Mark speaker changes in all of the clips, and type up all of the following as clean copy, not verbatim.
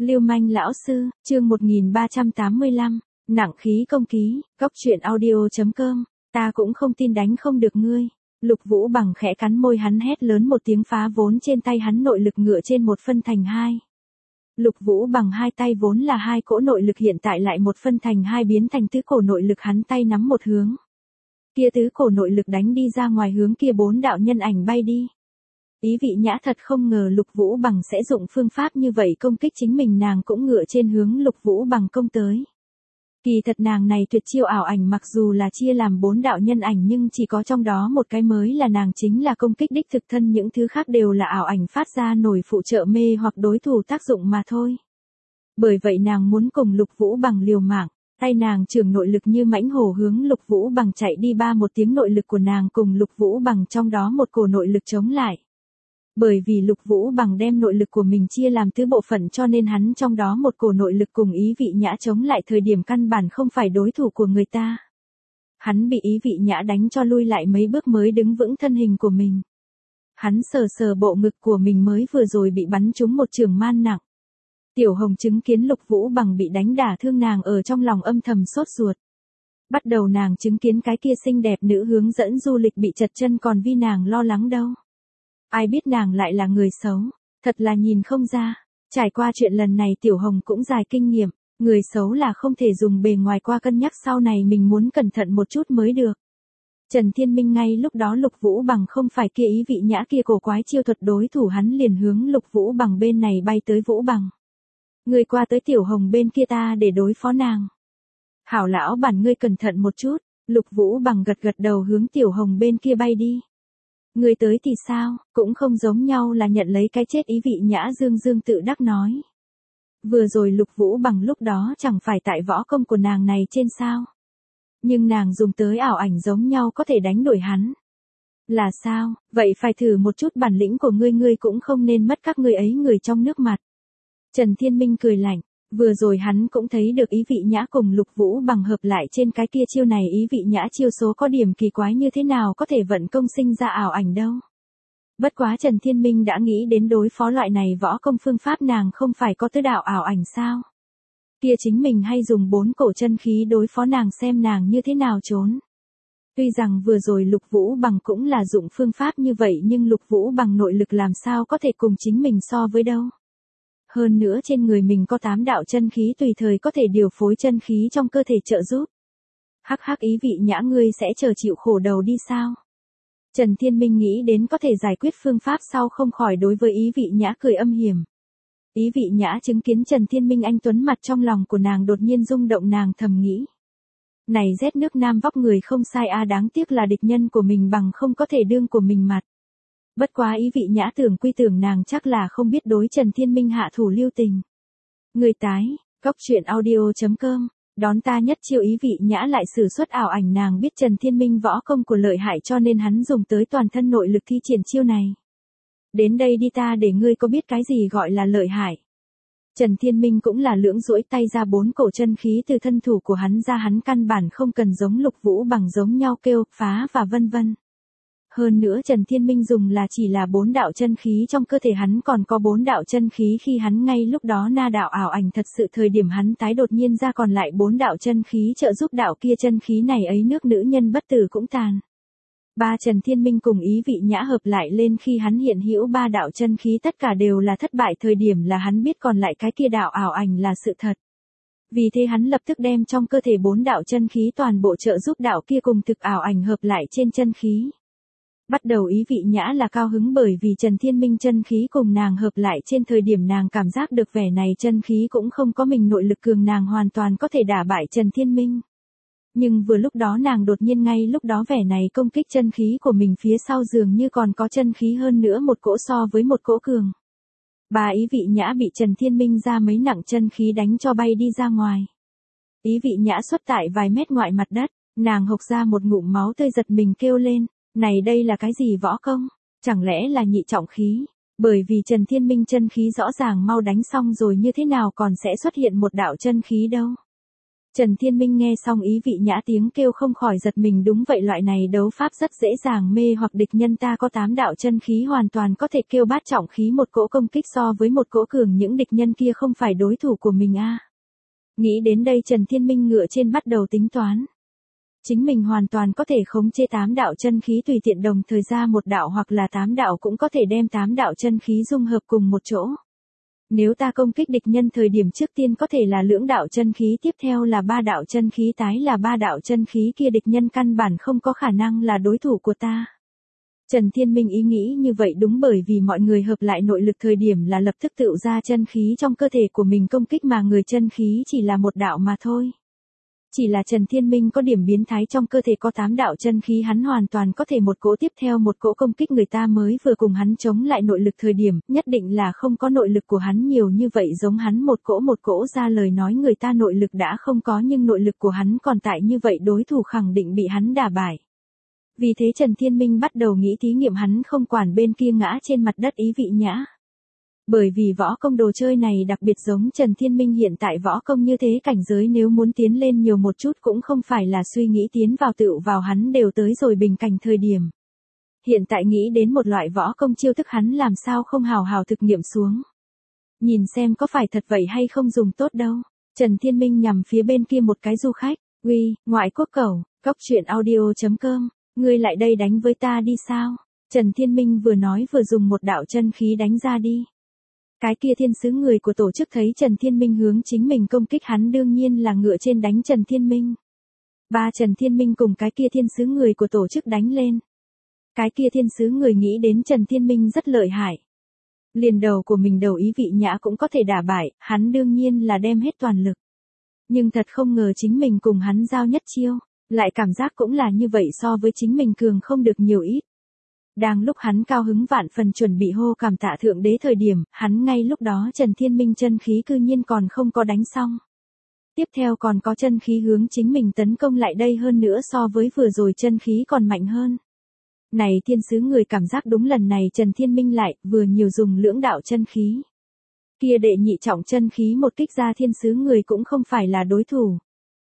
Speaker 1: Lưu manh lão sư, chương 1385, nặng khí công ký, góc truyện audio.com, ta cũng không tin đánh không được ngươi. Lục Vũ Bằng khẽ cắn môi, hắn hét lớn một tiếng, phá vốn trên tay hắn nội lực ngựa trên một phân thành hai. Lục Vũ Bằng hai tay vốn là hai cỗ nội lực hiện tại lại một phân thành hai, biến thành tứ cổ nội lực, hắn tay nắm một hướng. Kia tứ cổ nội lực đánh đi ra ngoài, hướng kia bốn đạo nhân ảnh bay đi. Ý Vị Nhã thật không ngờ Lục Vũ Bằng sẽ dụng phương pháp như vậy công kích chính mình, nàng cũng ngựa trên hướng Lục Vũ Bằng công tới. Kỳ thật nàng này tuyệt chiêu ảo ảnh mặc dù là chia làm bốn đạo nhân ảnh, nhưng chỉ có trong đó một cái mới là nàng chính là công kích đích thực thân, những thứ khác đều là ảo ảnh phát ra nổi phụ trợ mê hoặc đối thủ tác dụng mà thôi. Bởi vậy nàng muốn cùng Lục Vũ Bằng liều mạng, tay nàng trưởng nội lực như mãnh hổ hướng Lục Vũ Bằng chạy đi, ba một tiếng nội lực của nàng cùng Lục Vũ Bằng trong đó một cổ nội lực chống lại. Bởi vì Lục Vũ Bằng đem nội lực của mình chia làm tứ bộ phận, cho nên hắn trong đó một cổ nội lực cùng Ý Vị Nhã chống lại thời điểm căn bản không phải đối thủ của người ta. Hắn bị Ý Vị Nhã đánh cho lui lại mấy bước mới đứng vững thân hình của mình. Hắn sờ sờ bộ ngực của mình, mới vừa rồi bị bắn trúng một chưởng man nặng. Tiểu Hồng chứng kiến Lục Vũ Bằng bị đánh đả thương, nàng ở trong lòng âm thầm sốt ruột. Bắt đầu nàng chứng kiến cái kia xinh đẹp nữ hướng dẫn du lịch bị chật chân còn vì nàng lo lắng đâu. Ai biết nàng lại là người xấu, thật là nhìn không ra. Trải qua chuyện lần này Tiểu Hồng cũng dài kinh nghiệm, người xấu là không thể dùng bề ngoài qua cân nhắc, sau này mình muốn cẩn thận một chút mới được. Trần Thiên Minh ngay lúc đó Lục Vũ Bằng không phải kia Ý Vị Nhã kia cổ quái chiêu thuật đối thủ, hắn liền hướng Lục Vũ Bằng bên này bay tới. Vũ Bằng, ngươi qua tới Tiểu Hồng bên kia ta để đối phó nàng. Hảo lão bản, ngươi cẩn thận một chút. Lục Vũ Bằng gật gật đầu hướng Tiểu Hồng bên kia bay đi. Ngươi tới thì sao, cũng không giống nhau là nhận lấy cái chết. Ý Vị Nhã dương dương tự đắc nói. Vừa rồi Lục Vũ Bằng lúc đó chẳng phải tại võ công của nàng này trên sao. Nhưng nàng dùng tới ảo ảnh giống nhau có thể đánh đuổi hắn. Là sao, vậy phải thử một chút bản lĩnh của ngươi, ngươi cũng không nên mất các ngươi ấy người trong nước mặt. Trần Thiên Minh cười lạnh, vừa rồi hắn cũng thấy được Ý Vị Nhã cùng Lục Vũ Bằng hợp lại trên cái kia chiêu này. Ý Vị Nhã chiêu số có điểm kỳ quái, như thế nào có thể vận công sinh ra ảo ảnh đâu. Bất quá Trần Thiên Minh đã nghĩ đến đối phó loại này võ công phương pháp, nàng không phải có tứ đạo ảo ảnh sao. Kia chính mình hay dùng bốn cổ chân khí đối phó nàng, xem nàng như thế nào trốn. Tuy rằng vừa rồi Lục Vũ Bằng cũng là dụng phương pháp như vậy, nhưng Lục Vũ Bằng nội lực làm sao có thể cùng chính mình so với đâu. Hơn nữa trên người mình có 8 đạo chân khí, tùy thời có thể điều phối chân khí trong cơ thể trợ giúp. Hắc hắc, Ý Vị Nhã ngươi sẽ chờ chịu khổ đầu đi sao? Trần Thiên Minh nghĩ đến có thể giải quyết phương pháp sau, không khỏi đối với Ý Vị Nhã cười âm hiểm. Ý Vị Nhã chứng kiến Trần Thiên Minh anh tuấn mặt, trong lòng của nàng đột nhiên rung động, nàng thầm nghĩ. Này rét nước Nam vóc người không sai a, đáng tiếc là địch nhân của mình bằng không có thể đương của mình mặt. Bất quá Ý Vị Nhã tưởng quy tưởng, nàng chắc là không biết đối Trần Thiên Minh hạ thủ lưu tình. Người tái, góc truyện audio.com, đón ta nhất chiêu. Ý Vị Nhã lại sử xuất ảo ảnh, nàng biết Trần Thiên Minh võ công của lợi hại, cho nên hắn dùng tới toàn thân nội lực thi triển chiêu này. Đến đây đi, ta để ngươi có biết cái gì gọi là lợi hại. Trần Thiên Minh cũng là lưỡng duỗi tay ra, bốn cổ chân khí từ thân thủ của hắn ra, hắn căn bản không cần giống Lục Vũ Bằng giống nhau kêu, phá và vân vân. Hơn nữa Trần Thiên Minh dùng là chỉ là 4 đạo chân khí, trong cơ thể hắn còn có 4 đạo chân khí, khi hắn ngay lúc đó na đạo ảo ảnh thật sự thời điểm hắn tái đột nhiên ra còn lại 4 đạo chân khí trợ giúp đạo kia chân khí này ấy nước nữ nhân bất tử cũng tàn. Ba Trần Thiên Minh cùng Ý Vị Nhã hợp lại lên, khi hắn hiện hữu 3 đạo chân khí tất cả đều là thất bại thời điểm, là hắn biết còn lại cái kia đạo ảo ảnh là sự thật. Vì thế hắn lập tức đem trong cơ thể 4 đạo chân khí toàn bộ trợ giúp đạo kia cùng thực ảo ảnh hợp lại trên chân khí. Bắt đầu Ý Vị Nhã là cao hứng, bởi vì Trần Thiên Minh chân khí cùng nàng hợp lại trên thời điểm nàng cảm giác được vẻ này chân khí cũng không có mình nội lực cường, nàng hoàn toàn có thể đả bại Trần Thiên Minh. Nhưng vừa lúc đó nàng đột nhiên ngay lúc đó vẻ này công kích chân khí của mình phía sau dường như còn có chân khí hơn nữa một cỗ so với một cỗ cường. Bà Ý Vị Nhã bị Trần Thiên Minh ra mấy nặng chân khí đánh cho bay đi ra ngoài. Ý Vị Nhã xuất tại vài mét ngoại mặt đất, nàng hộc ra một ngụm máu tươi, giật mình kêu lên. Này đây là cái gì võ công? Chẳng lẽ là nhị trọng khí? Bởi vì Trần Thiên Minh chân khí rõ ràng mau đánh xong rồi, như thế nào còn sẽ xuất hiện một đạo chân khí đâu? Trần Thiên Minh nghe xong Ý Vị Nhã tiếng kêu không khỏi giật mình, đúng vậy, loại này đấu pháp rất dễ dàng mê hoặc địch nhân, ta có 8 đạo chân khí hoàn toàn có thể kêu bát trọng khí một cỗ công kích so với một cỗ cường, những địch nhân kia không phải đối thủ của mình a. Nghĩ đến đây Trần Thiên Minh ngựa trên bắt đầu tính toán. Chính mình hoàn toàn có thể khống chế 8 đạo chân khí tùy tiện đồng thời ra một đạo, hoặc là 8 đạo cũng có thể đem 8 đạo chân khí dung hợp cùng một chỗ. Nếu ta công kích địch nhân thời điểm trước tiên có thể là lưỡng đạo chân khí, tiếp theo là 3 đạo chân khí, tái là 3 đạo chân khí, kia địch nhân căn bản không có khả năng là đối thủ của ta. Trần Thiên Minh ý nghĩ như vậy đúng bởi vì mọi người hợp lại nội lực thời điểm là lập tức tựu ra chân khí trong cơ thể của mình công kích, mà người chân khí chỉ là một đạo mà thôi. Chỉ là Trần Thiên Minh có điểm biến thái, trong cơ thể có 8 đạo chân khí, hắn hoàn toàn có thể một cỗ tiếp theo một cỗ công kích người ta, mới vừa cùng hắn chống lại nội lực thời điểm, nhất định là không có nội lực của hắn nhiều như vậy giống hắn một cỗ ra lời nói người ta nội lực đã không có, nhưng nội lực của hắn còn tại, như vậy đối thủ khẳng định bị hắn đả bại. Vì thế Trần Thiên Minh bắt đầu nghĩ thí nghiệm, hắn không quản bên kia ngã trên mặt đất Ý Vị Nhã. Bởi vì võ công đồ chơi này đặc biệt giống Trần Thiên Minh hiện tại võ công như thế cảnh giới, nếu muốn tiến lên nhiều một chút cũng không phải là suy nghĩ tiến vào tựu vào, hắn đều tới rồi bình cảnh thời điểm. Hiện tại nghĩ đến một loại võ công chiêu thức, hắn làm sao không hào hào thực nghiệm xuống. Nhìn xem có phải thật vậy hay không dùng tốt đâu. Trần Thiên Minh nhằm phía bên kia một cái du khách, uy, ngoại quốc cẩu, coctruyện.audio.com, ngươi lại đây đánh với ta đi sao? Trần Thiên Minh vừa nói vừa dùng một đạo chân khí đánh ra đi. Cái kia thiên sứ người của tổ chức thấy Trần Thiên Minh hướng chính mình công kích, hắn đương nhiên là ngựa trên đánh Trần Thiên Minh. Ba Trần Thiên Minh cùng cái kia thiên sứ người của tổ chức đánh lên. Cái kia thiên sứ người nghĩ đến Trần Thiên Minh rất lợi hại. Liền đầu của mình đầu Ý Vị Nhã cũng có thể đả bại, hắn đương nhiên là đem hết toàn lực. Nhưng thật không ngờ chính mình cùng hắn giao nhất chiêu, lại cảm giác cũng là như vậy, so với chính mình cường không được nhiều ít. Đang lúc hắn cao hứng vạn phần chuẩn bị hô cảm tạ thượng đế thời điểm, hắn ngay lúc đó Trần Thiên Minh chân khí cư nhiên còn không có đánh xong. Tiếp theo còn có chân khí hướng chính mình tấn công lại đây, hơn nữa so với vừa rồi chân khí còn mạnh hơn. Này thiên sứ người cảm giác đúng lần này Trần Thiên Minh lại vừa nhiều dùng lưỡng đạo chân khí. Kia đệ nhị trọng chân khí một kích ra, thiên sứ người cũng không phải là đối thủ.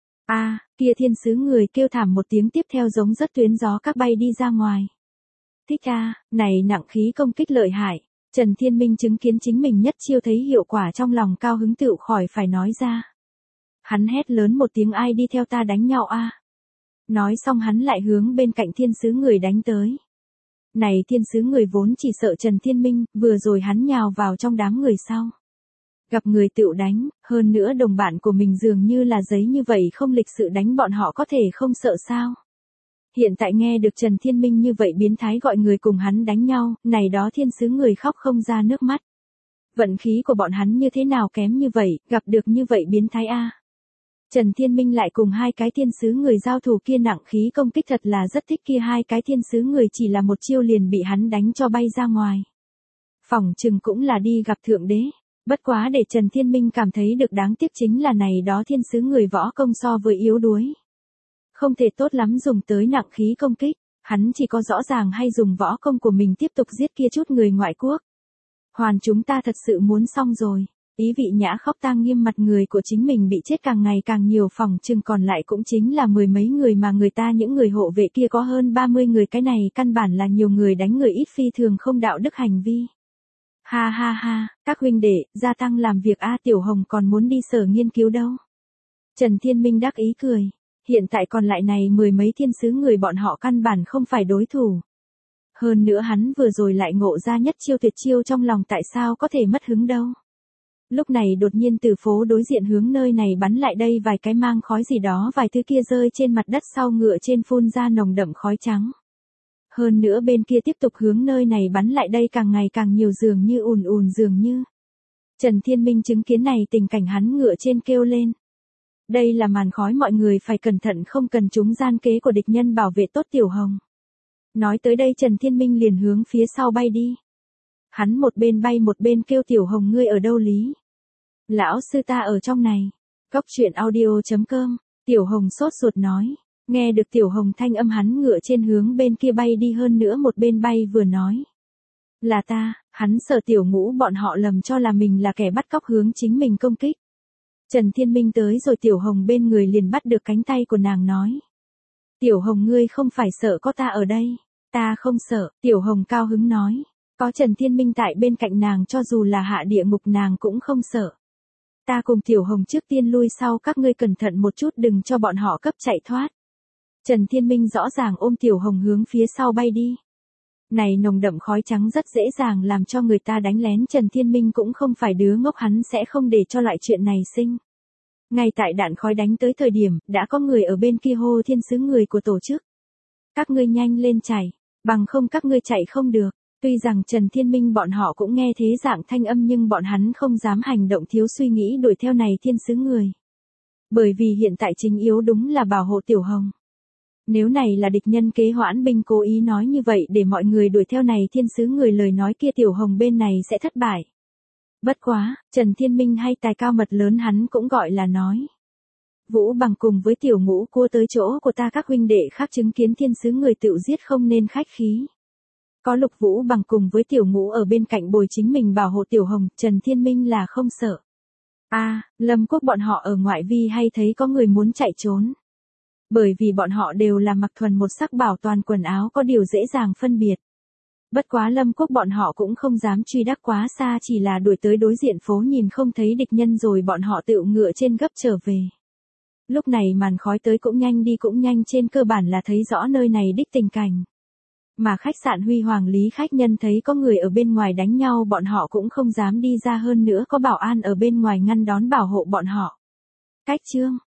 Speaker 1: Kia thiên sứ người kêu thảm một tiếng, tiếp theo giống rất tuyến gió các bay đi ra ngoài. Thích này nặng khí công kích lợi hại. Trần Thiên Minh chứng kiến chính mình nhất chiêu thấy hiệu quả, trong lòng cao hứng tựu khỏi phải nói ra. Hắn hét lớn một tiếng, ai đi theo ta đánh nhau a? Nói xong hắn lại hướng bên cạnh thiên sứ người đánh tới. Này thiên sứ người vốn chỉ sợ Trần Thiên Minh, vừa rồi hắn nhào vào trong đám người sau. Gặp người tựu đánh, hơn nữa đồng bạn của mình dường như là giấy như vậy không lịch sự đánh bọn họ, có thể không sợ sao? Hiện tại nghe được Trần Thiên Minh như vậy biến thái gọi người cùng hắn đánh nhau, này đó thiên sứ người khóc không ra nước mắt. Vận khí của bọn hắn như thế nào kém như vậy, gặp được như vậy biến thái a. Trần Thiên Minh lại cùng hai cái thiên sứ người giao thủ, kia nặng khí công kích thật là rất thích, kia hai cái thiên sứ người chỉ là một chiêu liền bị hắn đánh cho bay ra ngoài. Phỏng chừng cũng là đi gặp thượng đế. Bất quá để Trần Thiên Minh cảm thấy được đáng tiếc chính là này đó thiên sứ người võ công so với yếu đuối. Không thể tốt lắm dùng tới nặng khí công kích, hắn chỉ có rõ ràng hay dùng võ công của mình tiếp tục giết kia chút người ngoại quốc. Hoàn chúng ta thật sự muốn xong rồi. Ý Vị Nhã khóc tang nghiêm, mặt người của chính mình bị chết càng ngày càng nhiều, phòng chừng còn lại cũng chính là mười mấy người, mà người ta những người hộ vệ kia có hơn 30 người, cái này căn bản là nhiều người đánh người ít, phi thường không đạo đức hành vi. Ha ha ha, các huynh đệ, gia tăng làm việc Tiểu Hồng còn muốn đi sở nghiên cứu đâu. Trần Thiên Minh đắc ý cười. Hiện tại còn lại này mười mấy thiên sứ người, bọn họ căn bản không phải đối thủ. Hơn nữa hắn vừa rồi lại ngộ ra nhất chiêu tuyệt chiêu, trong lòng tại sao có thể mất hứng đâu. Lúc này đột nhiên từ phố đối diện hướng nơi này bắn lại đây vài cái mang khói gì đó, vài thứ kia rơi trên mặt đất, sau ngựa trên phun ra nồng đậm khói trắng. Hơn nữa bên kia tiếp tục hướng nơi này bắn lại đây càng ngày càng nhiều, dường như ùn dường như. Trần Thiên Minh chứng kiến này tình cảnh, hắn ngựa trên kêu lên. Đây là màn khói, mọi người phải cẩn thận, không cần trúng gian kế của địch nhân, bảo vệ tốt Tiểu Hồng. Nói tới đây Trần Thiên Minh liền hướng phía sau bay đi. Hắn một bên bay một bên kêu, Tiểu Hồng ngươi ở đâu lý? Lão sư ta ở trong này. Coctruyện.audio.com. Tiểu Hồng sốt ruột nói. Nghe được Tiểu Hồng thanh âm, hắn ngựa trên hướng bên kia bay đi, hơn nữa một bên bay vừa nói. Là ta, hắn sợ Tiểu Ngũ bọn họ lầm cho là mình là kẻ bắt cóc hướng chính mình công kích. Trần Thiên Minh tới rồi Tiểu Hồng bên người liền bắt được cánh tay của nàng nói. Tiểu Hồng ngươi không phải sợ có ta ở đây. Ta không sợ, Tiểu Hồng cao hứng nói. Có Trần Thiên Minh tại bên cạnh nàng cho dù là hạ địa ngục nàng cũng không sợ. Ta cùng Tiểu Hồng trước tiên lui sau các ngươi cẩn thận một chút đừng cho bọn họ cấp chạy thoát. Trần Thiên Minh rõ ràng ôm Tiểu Hồng hướng phía sau bay đi. Này nồng đậm khói trắng rất dễ dàng làm cho người ta đánh lén. Trần Thiên Minh cũng không phải đứa ngốc, hắn sẽ không để cho loại chuyện này sinh. Ngay tại đạn khói đánh tới thời điểm, đã có người ở bên kia hô thiên sứ người của tổ chức. Các ngươi nhanh lên chạy, bằng không các ngươi chạy không được. Tuy rằng Trần Thiên Minh bọn họ cũng nghe thế dạng thanh âm nhưng bọn hắn không dám hành động thiếu suy nghĩ đuổi theo này thiên sứ người. Bởi vì hiện tại chính yếu đúng là bảo hộ Tiểu Hồng. Nếu này là địch nhân kế hoãn binh cố ý nói như vậy để mọi người đuổi theo này thiên sứ người lời nói kia Tiểu Hồng bên này sẽ thất bại. Bất quá, Trần Thiên Minh hay tài cao mật lớn hắn cũng gọi là nói. Vũ Bằng cùng với Tiểu Ngũ cua tới chỗ của ta các huynh đệ khác chứng kiến thiên sứ người tự giết không nên khách khí. Có Lục Vũ Bằng cùng với Tiểu Ngũ ở bên cạnh bồi chính mình bảo hộ Tiểu Hồng, Trần Thiên Minh là không sợ. Lâm Quốc bọn họ ở ngoại vi hay thấy có người muốn chạy trốn. Bởi vì bọn họ đều là mặc thuần một sắc bảo toàn quần áo có điều dễ dàng phân biệt. Bất quá Lâm Quốc bọn họ cũng không dám truy đắc quá xa chỉ là đuổi tới đối diện phố nhìn không thấy địch nhân rồi bọn họ tự ngựa trên gấp trở về. Lúc này màn khói tới cũng nhanh đi cũng nhanh trên cơ bản là thấy rõ nơi này đích tình cảnh. Mà khách sạn Huy Hoàng Lý khách nhân thấy có người ở bên ngoài đánh nhau bọn họ cũng không dám đi ra hơn nữa có bảo an ở bên ngoài ngăn đón bảo hộ bọn họ. Cách chương